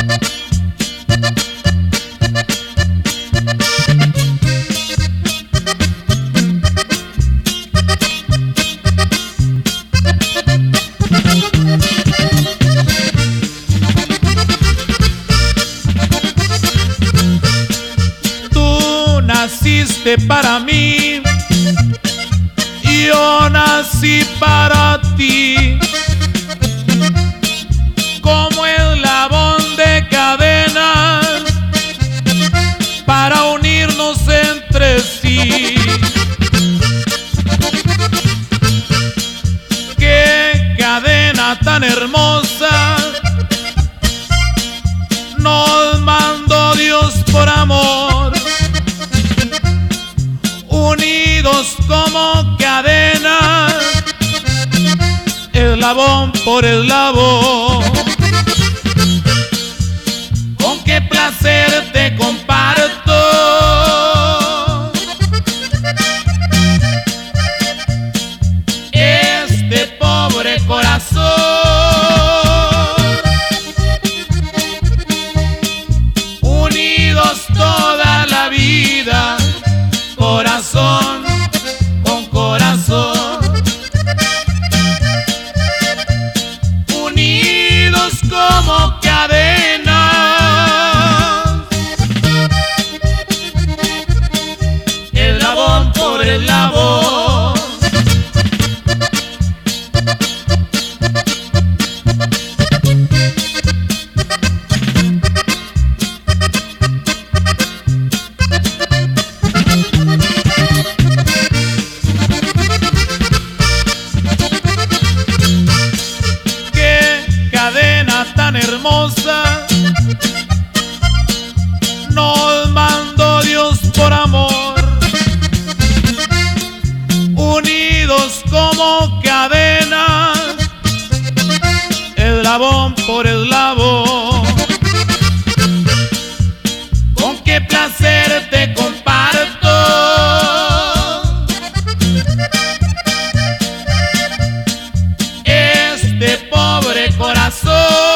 Tú naciste para mí, yo nací para ti, como eslabón de cadenas para unirnos entre sí. Qué cadena tan hermosa nos mandó Dios por amor, unidos como cadenas, eslabón por eslabón. Con qué placer te comparto este pobre corazón, unidos toda la vida, corazón con corazón, unidos como cadenas, eslabón por eslabón. Tan hermosa nos mandó Dios por amor, unidos como cadenas, eslabón por eslabón. Con qué placer te comparto este pobre corazón,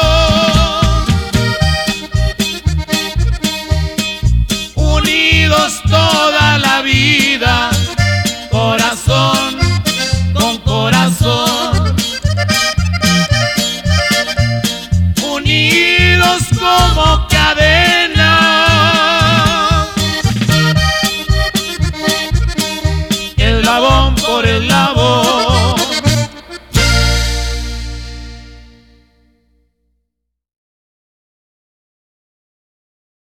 unidos toda la vida, corazón con corazón, unidos como cadenas,